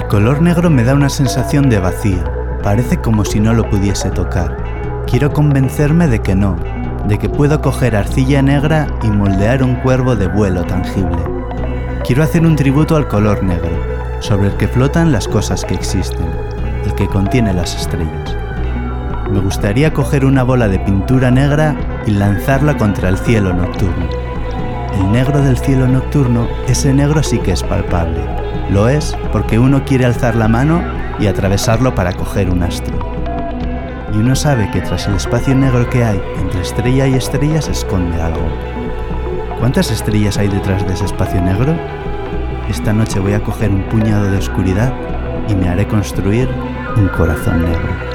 El color negro me da una sensación de vacío. Parece como si no lo pudiese tocar. Quiero convencerme de que no, de que puedo coger arcilla negra y moldear un cuervo de vuelo tangible. Quiero hacer un tributo al color negro, sobre el que flotan las cosas que existen, el que contiene las estrellas. Me gustaría coger una bola de pintura negra y lanzarla contra el cielo nocturno. El negro del cielo nocturno, ese negro sí que es palpable. Lo es porque uno quiere alzar la mano y atravesarlo para coger un astro. Y uno sabe que tras el espacio negro que hay entre estrella y estrella se esconde algo. ¿Cuántas estrellas hay detrás de ese espacio negro? Esta noche voy a coger un puñado de oscuridad y me haré construir un corazón negro.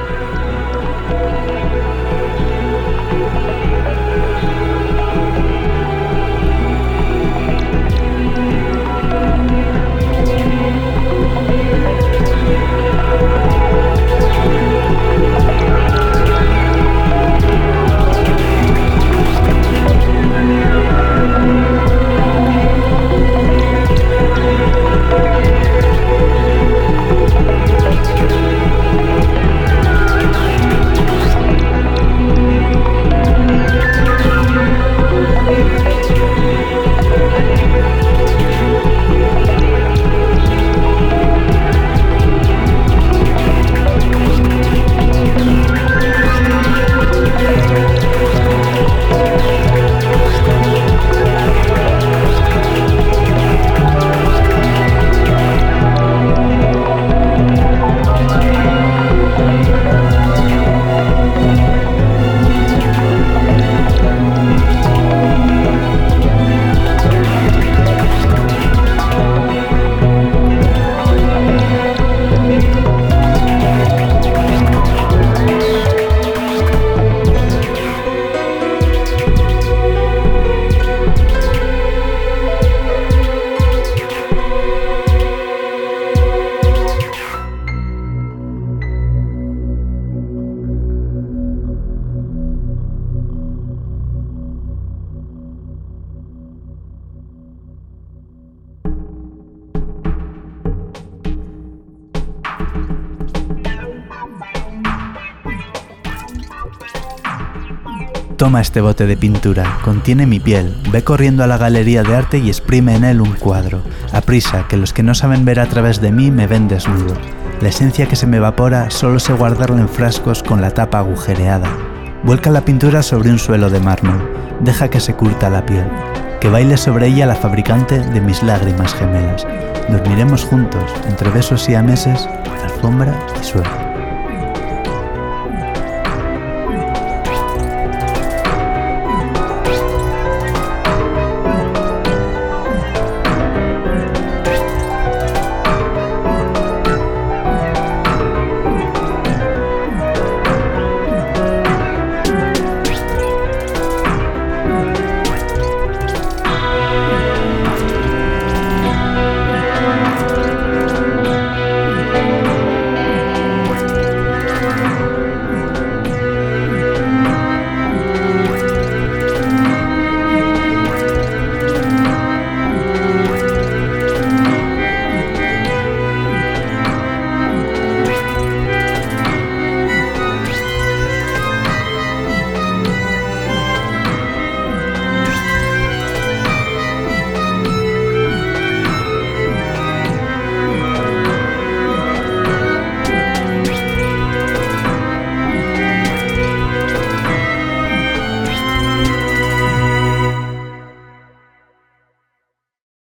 Toma este bote de pintura, contiene mi piel, ve corriendo a la galería de arte y exprime en él un cuadro. Aprisa, que los que no saben ver a través de mí me ven desnudo. La esencia que se me evapora solo sé guardarla en frascos con la tapa agujereada. Vuelca la pintura sobre un suelo de mármol, deja que se curta la piel, que baile sobre ella la fabricante de mis lágrimas gemelas. Dormiremos juntos, entre besos siameses, alfombra y suelo.